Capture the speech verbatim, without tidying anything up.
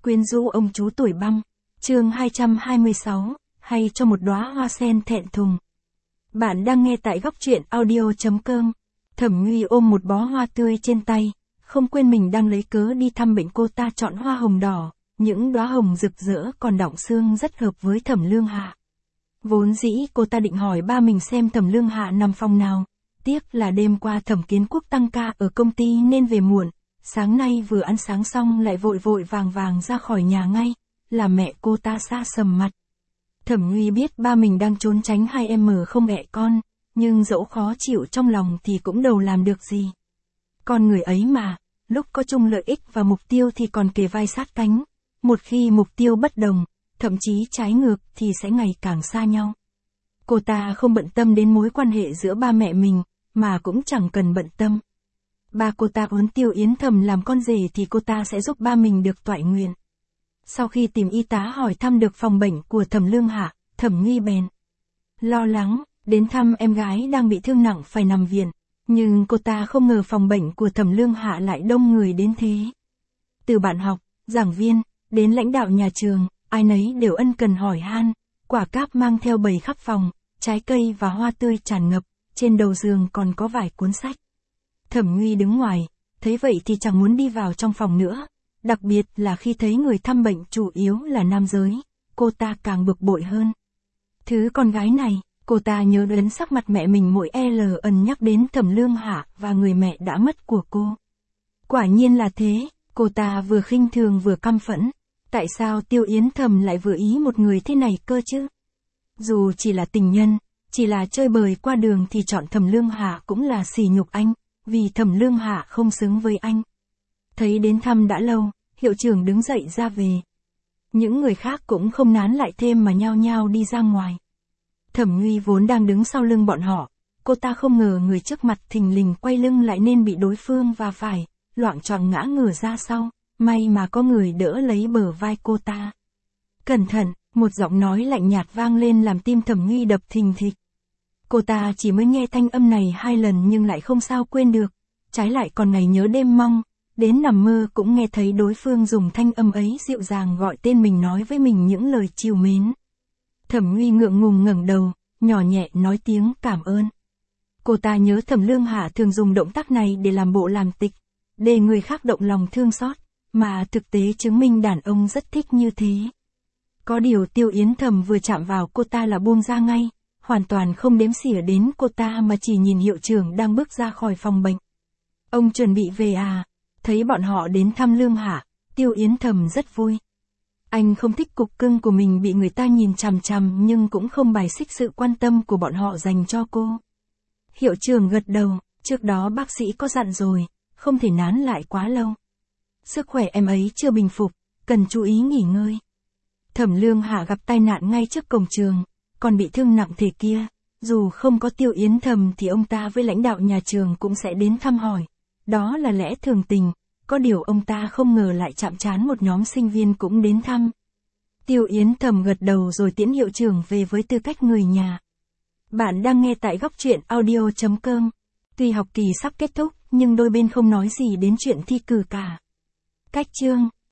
Quyến rũ ông chú tuổi băng, chương hai trăm hai mươi sáu, hay cho một đóa hoa sen thẹn thùng. Bạn đang nghe tại góc truyện audio.com. Thẩm Nguy ôm một bó hoa tươi trên tay, không quên mình đang lấy cớ đi thăm bệnh. Cô ta chọn hoa hồng đỏ, những đóa hồng rực rỡ còn đọng sương rất hợp với Thẩm Lương Hạ. Vốn dĩ cô ta định hỏi ba mình xem Thẩm Lương Hạ nằm phòng nào, tiếc là đêm qua Thẩm Kiến Quốc tăng ca ở công ty nên về muộn. Sáng nay vừa ăn sáng xong lại vội vội vàng vàng ra khỏi nhà ngay, làm mẹ cô ta xa sầm mặt. Thẩm Nguy biết ba mình đang trốn tránh hai em mờ không ẹ con, nhưng dẫu khó chịu trong lòng thì cũng đâu làm được gì. Con người ấy mà, lúc có chung lợi ích và mục tiêu thì còn kề vai sát cánh, một khi mục tiêu bất đồng, thậm chí trái ngược thì sẽ ngày càng xa nhau. Cô ta không bận tâm đến mối quan hệ giữa ba mẹ mình, mà cũng chẳng cần bận tâm. Ba cô ta muốn Tiêu Yến Thầm làm con rể thì cô ta sẽ giúp ba mình được toại nguyện. Sau khi tìm y tá hỏi thăm được phòng bệnh của Thẩm Lương Hạ, Thẩm Nguy bèn lo lắng, đến thăm em gái đang bị thương nặng phải nằm viện, nhưng cô ta không ngờ phòng bệnh của Thẩm Lương Hạ lại đông người đến thế. Từ bạn học, giảng viên, đến lãnh đạo nhà trường, ai nấy đều ân cần hỏi han, quả cáp mang theo bầy khắp phòng, trái cây và hoa tươi tràn ngập, trên đầu giường còn có vài cuốn sách. Thẩm Nguy đứng ngoài, thấy vậy thì chẳng muốn đi vào trong phòng nữa, đặc biệt là khi thấy người thăm bệnh chủ yếu là nam giới, cô ta càng bực bội hơn. Thứ con gái này, cô ta nhớ đến sắc mặt mẹ mình mỗi lần nhắc đến Thẩm Lương Hạ và người mẹ đã mất của cô. Quả nhiên là thế, cô ta vừa khinh thường vừa căm phẫn, tại sao Tiêu Yến Thầm lại vừa ý một người thế này cơ chứ? Dù chỉ là tình nhân, chỉ là chơi bời qua đường thì chọn Thẩm Lương Hạ cũng là sỉ nhục anh. Vì Thẩm Lương Hạ không xứng với anh. Thấy đến thăm đã lâu, hiệu trưởng đứng dậy ra về. Những người khác cũng không nán lại thêm mà nhao nhao đi ra ngoài. Thẩm Nguy vốn đang đứng sau lưng bọn họ, cô ta không ngờ người trước mặt thình lình quay lưng lại nên bị đối phương va phải, loạng choạng ngã ngửa ra sau, may mà có người đỡ lấy bờ vai cô ta. Cẩn thận, một giọng nói lạnh nhạt vang lên làm tim Thẩm Nguy đập thình thịch. Cô ta chỉ mới nghe thanh âm này hai lần nhưng lại không sao quên được, trái lại còn ngày nhớ đêm mong, đến nằm mơ cũng nghe thấy đối phương dùng thanh âm ấy dịu dàng gọi tên mình nói với mình những lời trìu mến. Thẩm Nguy ngượng ngùng ngẩng đầu, nhỏ nhẹ nói tiếng cảm ơn. Cô ta nhớ Thẩm Lương Hạ thường dùng động tác này để làm bộ làm tịch, để người khác động lòng thương xót, mà thực tế chứng minh đàn ông rất thích như thế. Có điều Tiêu Yến Thầm vừa chạm vào cô ta là buông ra ngay. Hoàn toàn không đếm xỉa đến cô ta mà chỉ nhìn hiệu trưởng đang bước ra khỏi phòng bệnh. Ông chuẩn bị về à? Thấy bọn họ đến thăm Lương Hạ, Tiêu Yến Thầm rất vui. Anh không thích cục cưng của mình bị người ta nhìn chằm chằm nhưng cũng không bài xích sự quan tâm của bọn họ dành cho cô. Hiệu trưởng gật đầu, trước đó bác sĩ có dặn rồi, không thể nán lại quá lâu. Sức khỏe em ấy chưa bình phục, cần chú ý nghỉ ngơi. Thẩm Lương Hạ gặp tai nạn ngay trước cổng trường. Còn bị thương nặng thế kia, dù không có Tiêu Yến Thầm thì ông ta với lãnh đạo nhà trường cũng sẽ đến thăm hỏi. Đó là lẽ thường tình, có điều ông ta không ngờ lại chạm trán một nhóm sinh viên cũng đến thăm. Tiêu Yến Thầm gật đầu rồi tiễn hiệu trưởng về với tư cách người nhà. Bạn đang nghe tại góc truyện audio.com. Tuy học kỳ sắp kết thúc, nhưng đôi bên không nói gì đến chuyện thi cử cả. Cách chương,